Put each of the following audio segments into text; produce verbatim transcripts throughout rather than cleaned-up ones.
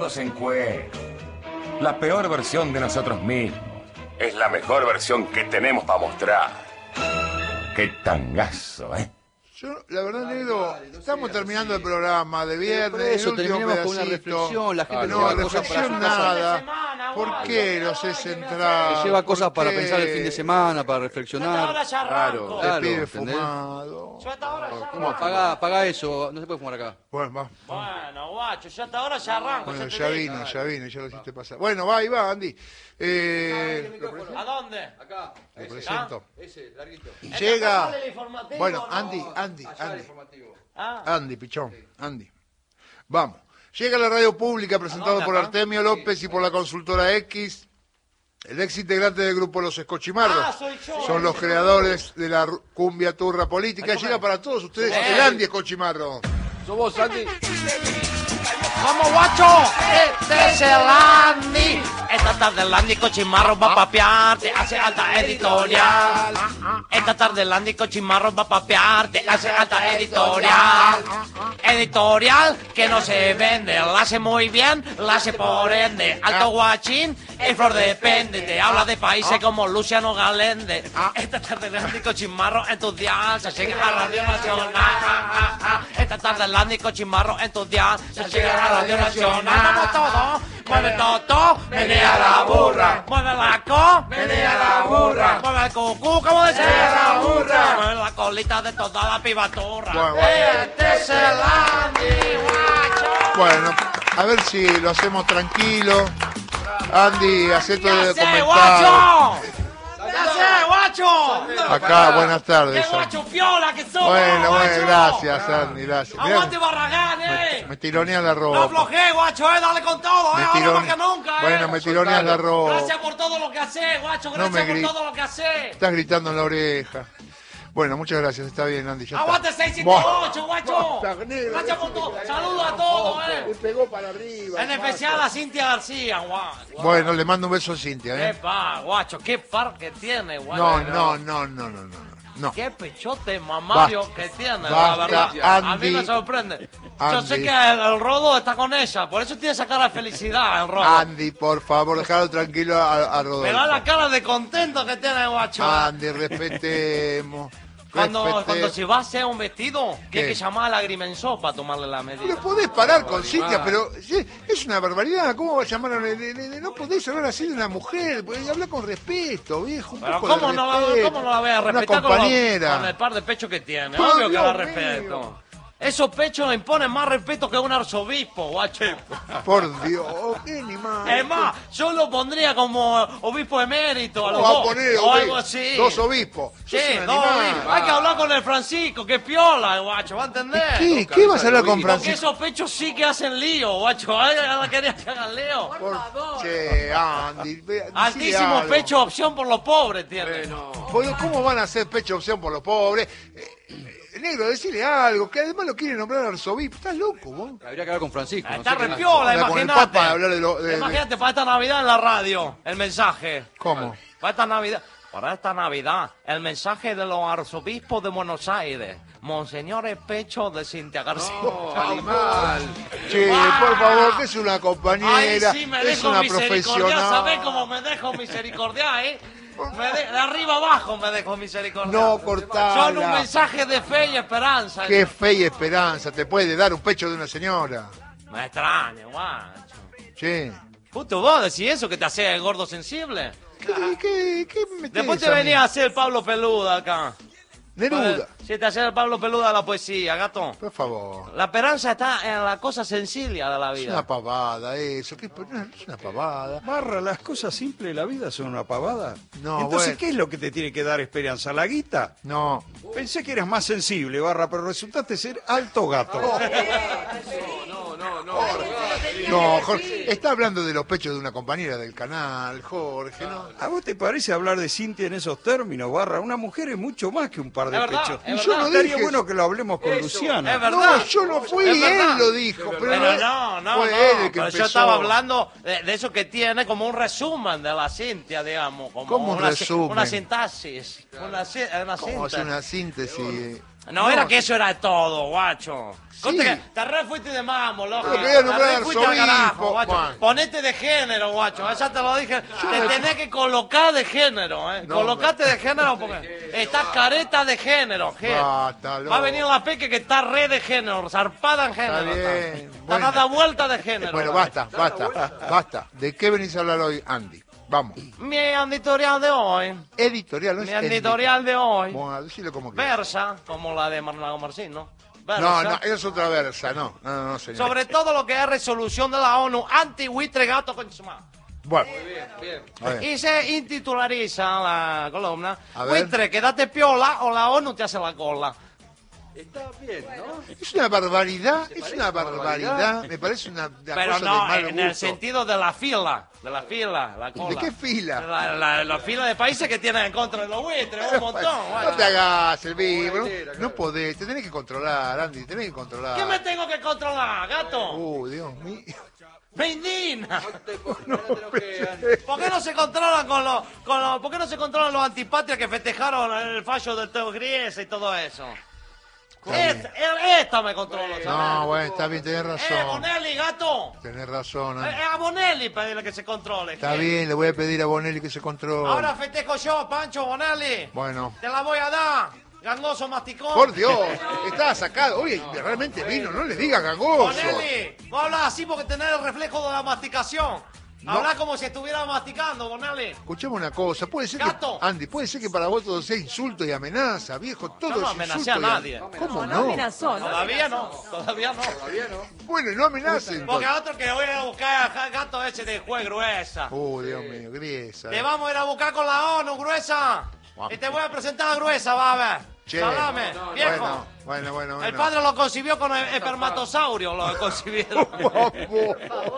gordos en cuero. La peor versión de nosotros mismos es la mejor versión que tenemos para mostrar. Qué tangazo, ¿eh? Yo, la verdad, negro, estamos terminando el programa de viernes. Por eso, el último terminemos con una pedacito. reflexión. La gente Ah, no lleva no, cosas para reflexión su casa. nada. ¿Por qué los he centrado? Se lleva cosas ¿Por para qué? pensar el fin de semana, para reflexionar. Ahora ya arranco. Te Claro, pide ¿entendés? fumado. Yo hasta ahora ya ¿Cómo? arranco. Paga, paga eso, no se puede fumar acá. Bueno, va. Bueno, guacho, yo hasta ahora ya arranco. Bueno, te ya digo. vino, ya vino, ya lo hiciste pasar. Bueno, va, ahí va, Andy. Eh, ¿A dónde? Acá. lo Ese, presento. ese, larguito. Llega. ¿Sale el informativo Bueno, o no? Andy, Andy, Allá el Andy. informativo. Ah, Andy, pichón, Andy. Vamos. Llega la radio pública presentado dónde, por acá? Artemio López y por la consultora X. El ex integrante del grupo Los Escochimarros. Ah, soy yo. Son los creadores de la ru- cumbia turra política. Llega para todos ustedes Eh. el Andy Escochimarro. ¿Sos vos, Santi? ¡Vamos, guacho! Este es el Andy. Esta tarde el Andy Cochimarro va a papearte, hace alta editorial. Esta tarde el Andy Cochimarro va a papearte, hace alta editorial. Editorial que no se vende, la hace muy bien, la hace por ende. Alto guachín, el flor depende, te habla de países como Luciano Galende. Esta tarde el Andy Cochimarro en tu dial, se llega a Radio Nacional. Esta tarde el Andy Cochimarro en tu dial, se llega a Radio Nacional. Vamos todos, mueve todo, menea la burra, mueve la co, menea la burra, mueve el cucú, como decía la burra, mueve la colita de toda la pibaturra. Bueno, bueno. Este es el Andy, guacho. Bueno, a ver si lo hacemos tranquilo. Andy, hacé todo ¿Qué el hace, comentario. guacho? ¿Qué hace, guacho? Acá, buenas ¡Qué tardes. Andy. guacho fiola que sos! Bueno, guacho! bueno, gracias, Andy, gracias. Mirá, ¡Aguante Barragán, eh! me tironeas la No ropa. aflojé, guacho, eh, dale con todo, Me eh, ahora tirone- más que nunca, eh. Bueno, me tironeas la ropa. Gracias por todo lo que haces, guacho, No gracias me por gri- todo lo que haces. Estás gritando en la oreja. Bueno, muchas gracias, está bien, Andy. Ya Aguante está. seis siete ocho, Buah. guacho. Basta, negro. Gracias por todo. Saludos a todos, Me eh. pegó para arriba. En especial a Cintia García, guacho. Bueno, le mando un beso a Cintia, Qué ¿eh? pa, guacho, qué par que tiene, guacho. No, no, no, no, no, no. No. Qué pechote mamario Basta. que tiene, la Basta, verdad. A mí Andy. me sorprende. Yo Andy. sé que el, el Rodo está con ella, por eso tiene esa cara de felicidad, el Rodo. Andy, por favor, dejalo tranquilo a, a Rodolfo. Me da la cara de contento que tiene el guacho. Andy, respetemos. Cuando, respetemos. cuando se va a hacer un vestido, ¿Qué? tiene que llamar a la Agrimensor para tomarle la medida. Pero podés parar con Cintia, pero sí, es una barbaridad. ¿Cómo va a llamar a... de- de- de- No podés hablar así de una mujer. Podés hablar con respeto, viejo. Un Pero poco de ¿cómo no, la, respeto. ¿cómo no la voy a respetar Una con, lo- compañera. con el par de pechos que tiene? Pero Obvio que la Dios respeto. mío. Esos pechos imponen más respeto que un arzobispo, guacho. Por Dios, qué animal. Es más, yo lo pondría como obispo emérito a los ¿Cómo va a dos, poner o obi- algo así. dos obispos? Sí, Sos un dos animal. obispos. Hay que hablar con el Francisco, que piola, guacho, ¿va a entender? ¿Qué? ¿Qué vas a hablar con Porque Francisco? esos pechos sí que hacen lío, guacho. Ay, ahora querías que hagan lío. Por- Che, Andy, ve- decile Altísimo algo. pecho, opción por los pobres, tiene. Boludo, ¿cómo van a hacer pecho opción por los pobres? Eh, eh, negro, decile algo, que además lo quiere nombrar arzobispo. ¿Estás loco, vos? Habría que hablar con Francisco. no Está sé qué re más. piola, Hablar con el imagínate. Papa, hablar de lo- de- de- Imagínate para esta Navidad en la radio, el mensaje. ¿Cómo? Para esta Navidad, para esta Navidad, el mensaje de los arzobispos de Buenos Aires. Monseñores Pecho de Cintia García. Animal. Che, por favor, que es una compañera, Ay, sí, me es dejo una misericordiar. profesional. ¿Sabés cómo me dejo misericordiar, eh? Me de, de arriba abajo me dejo misericordiar. No cortala. Son un mensaje de fe y esperanza. Qué fe y esperanza te puede dar un pecho de una señora. Me extraña, guacho. Che, Puto, vos decís eso que te hacía el gordo sensible. ¿qué, qué, qué me metés Después te a mí? venía a hacer el Pablo Peluda acá. Neruda, Sí, te hacía el Pablo Peluda de la poesía, gato. por favor. La esperanza está en la cosa sencilla de la Es vida. una pavada eso, ¿qué? Es una pavada. Barra, las cosas simples de la vida son una pavada. No, Entonces, bueno. ¿qué es lo que te tiene que dar esperanza? ¿La guita? No, Pensé que eras más sensible, Barra, pero resultaste ser alto gato. No, no, no. no, Jorge, está hablando de los pechos de una compañera del canal, Jorge, ¿no? ¿A vos te parece hablar de Cintia en esos términos, Barra? Una mujer es mucho más que un par de Es verdad, pechos. es Y yo verdad. no estaría dije bueno que lo hablemos con Luciana. Es verdad. No, yo no fui, Es verdad. él lo dijo, pero, Pero no, no, fue no, él el que pero empezó. yo estaba hablando de, de eso que tiene como un resumen de la Cintia, digamos. Como ¿Cómo un una, si- resumen? Una sintaxis. Una, si- una ¿Cómo hacer síntesis. una síntesis? No, No. era que eso era todo, guacho. Conte Sí. que te re fuiste de mamo, loco. Pero quería nombrar Te re al fuiste al arzobispo, carajo, guacho. Juan. Ponete de género, guacho. Ya te lo dije. Te no- tenés que colocar de género, ¿eh? No, Colocate de género porque estás careta de género, je. Basta, loco. Va a venir la peque que está re de género, zarpada en género. Está bien. Está Bueno. dada vuelta de género. Bueno, la basta, basta, basta. ¿De qué venís a hablar hoy, Andy? Vamos. Mi editorial de hoy. Editorial, no es Mi editorial de hoy. Bueno, decilo como quieras. Versa, como la de Marlago Marcín, ¿no? Versa. No, no, esa es otra versa, no. No, no, no, señor. Sobre todo lo que es resolución de la ONU anti-buitre gato con chumá. Bueno, Bien. a ver. Y se intitulariza la columna A ver. buitre, quédate piola o la ONU te hace la cola. Está bien, ¿no? Es una barbaridad, es una una barbaridad. barbaridad? Me parece una, una Pero cosa de no, mal en el gusto. sentido de la fila, de la fila, la cola. ¿De qué fila? La, la- la fila de países que tienen en contra de los buitres, un montón. No guacho. te hagas el vivo, ¿no? Buenera, No podés, te tenés que controlar, Andy, tenés que controlar. ¿Qué me tengo que controlar, gato? Uh, Dios mío. Me indigna. No, tenemos que... ¿Por qué no se controlan con los, con los, ¿por qué no se controlan los antipatrias que festejaron el fallo del Teo Griesa y todo eso? Esta, esta me controla, ¿sabes? No, bueno, está bien, tenés Eh, razón. Bonelli, gato. Tenés razón, Eh, Andy. eh, a Bonelli pedirle que se controle. Está je. bien, le voy a pedir a Bonelli que se controle. Ahora festejo yo, Pancho Bonelli. Bueno. Te la voy a dar. Gangoso masticón. Por Dios, estaba sacado. Oye, realmente vino, no le digas gangoso. Bonelli, vos hablas así porque tenés el reflejo de la masticación. No. Habla como si estuviera masticando, Bonelli. Escuchame una cosa, puede ser Gato. que, Andy, puede ser que para vos todo sea insulto y amenaza, viejo, todo Yo no es amenacé insulto a y nadie. ¿Cómo No, no? no amenazó, ¿no? Todavía no, todavía no. Bueno, y no amenacen. Porque entonces. otro que voy a buscar a gato ese de juez gruesa. Uh, Dios mío, Griesa. Te vamos a ir a buscar con la ONU, gruesa. Guapo. Y te voy a presentar a gruesa, va a ver. Che. Salame, viejo. Bueno, bueno, bueno, bueno. El padre lo concibió con el espermatosaurio, lo concibieron. Guapo.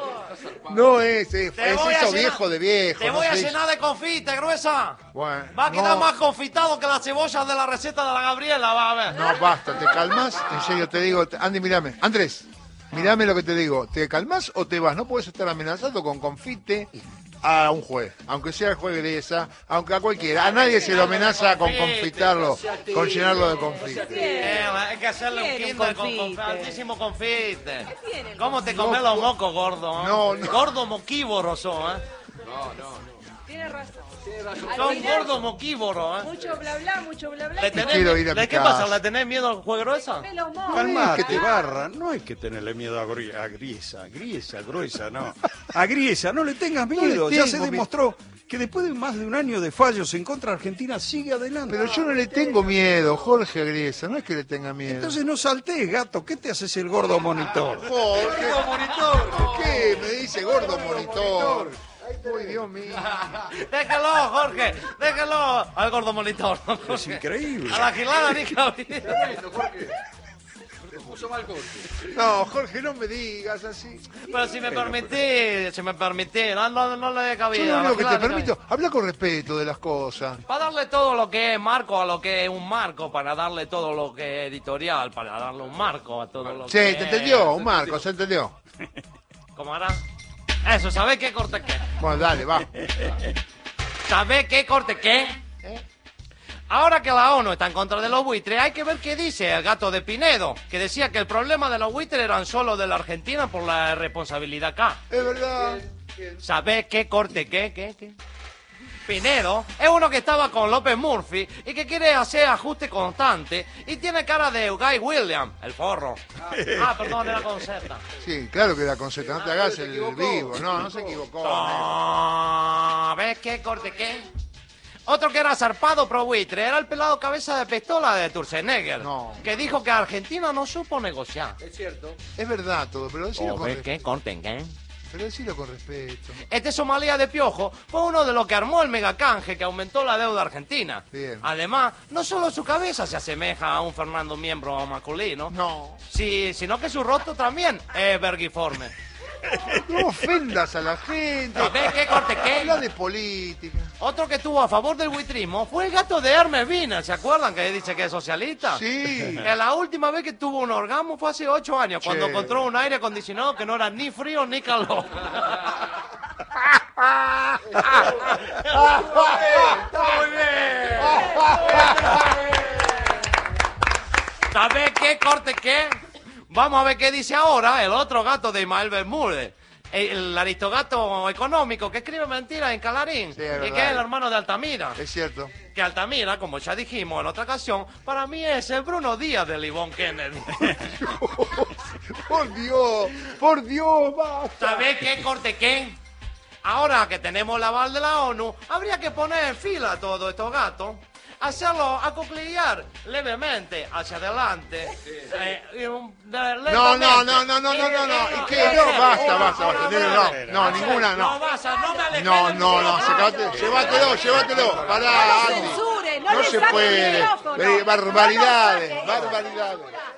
No es, es, Te es voy a eso llenar- viejo de viejo. Te no voy a sé. llenar de confite, gruesa. Bueno, Va a quedar no, más confitado que las cebollas de la receta de la Gabriela, va a ver. No, basta, ¿te calmas? En serio, te digo, Andy, mírame. Andrés, mírame lo que te digo. ¿Te calmas o te vas? No puedes estar amenazando con confite a un juez, aunque sea el juez Griesa, aunque a cualquiera. A nadie se lo amenaza con confitarlo, con llenarlo de confite. Eh, hay que hacerle un Tiene un kinder con, con confite. altísimo confite. tiene el ¿Cómo te comes los mocos, gordo? eh? No, no. Gordo moquívoro son, ¿eh? Tiene razón. Son Al final, gordo moquívoro, ¿eh? mucho bla bla, mucho bla bla. ¿Le y tenés, quiero ir a ¿le mi qué casa. pasa? ¿Le tenés miedo al juego gruesa? me lo mojo. Calmate, que te- barra, no hay que tenerle miedo a, Gri- a Griesa, Griesa, gruesa, no. A Griesa, no le tengas miedo, le ya se tengo demostró que después de más de un año de fallos en contra de Argentina sigue adelante. Pero yo no le tengo miedo, Jorge Griesa, no es que le tenga miedo. Entonces no saltés, gato, ¿qué te haces el gordo monitor? Jorge, monitor. ¿Qué? Me dice gordo monitor. Ay, Dios mío. Déjalo, Jorge, déjalo al gordo monitor. Es increíble. A la gilada ni cabida. Bueno, Jorge. Le puso mal Jorge. No, Jorge, no me digas así. Pero si me permitís, si me permitís, no, no, no le dé Yo cabida. lo a la único que te gilada ni permito, habla con respeto de las cosas. Para darle todo lo que es marco a lo que es un marco, para darle todo lo que es editorial, para darle un marco a todo lo Sí, que te es... entendió, un marco, se entendió. ¿Cómo hará? Eso, ¿sabés qué corte qué? Bueno, dale, va. ¿Sabés qué corte qué? Ahora que la ONU está en contra de los buitres, hay que ver qué dice el gato de Pinedo, que decía que el problema de los buitres eran solo de la Argentina por la responsabilidad acá. Es verdad. ¿Sabés qué corte qué? ¿Qué? ¿Qué? Pinedo es uno que estaba con López Murphy y que quiere hacer ajuste constante y tiene cara de Guy Williams, el forro. Ah, perdón, era con Z. Sí, claro que la conceta, no te hagas el vivo. No, no se equivocó. ¿Ves qué corte qué? Otro que era zarpado pro buitre era el pelado cabeza de pistola de Turzenegger, No. que dijo que Argentina no supo negociar. Es cierto. Es verdad todo, pero decilo con ¿Ves respeto. qué corte qué? Pero decilo con respeto. Este Somalía de Piojo fue uno de los que armó el megacanje que aumentó la deuda argentina. Bien. Además, no solo su cabeza se asemeja a un Fernando Miembro masculino, No. sí, sino que su rostro también es vergiforme. No ofendas a la gente. ¿Ves qué corte qué? Habla de política. Otro que estuvo a favor del buitrismo fue el gato de Hermes Vina, ¿se acuerdan que dice que es socialista? Sí. Que la última vez que tuvo un orgasmo fue hace ocho años, cuando Che. encontró un aire acondicionado que no era ni frío ni calor. ¡Está muy bien! ¿Sabes qué corte qué? Vamos a ver qué dice ahora el otro gato de Ismael Bermúdez. El aristogato económico que escribe mentiras en Calarín. Sí, es y verdad. que es el hermano de Altamira. Es cierto. Que Altamira, como ya dijimos en otra ocasión, para mí es el Bruno Díaz de Livon Kennedy. Por Dios, por Dios, basta. ¿Sabés qué, corte qué? Ahora que tenemos el aval de la ONU, habría que poner en fila a todos estos gatos, hacerlo acuclillar levemente hacia adelante. eh, y un- de- No, no, lentamente. no, no, no, no, no, no. Eh, ¿Y eh, qué? eh, No, eh, basta, eh, basta, basta. eh, No, eh, no, eh, ninguna, No no. vas a, no me alejes No, del no, no, micrófono. sacate, llévatelo, llévatelo. Pará, No lo Andy. censure, no No le se saque el puede. micrófono. Eh, Barbaridades, No lo saque. barbaridades.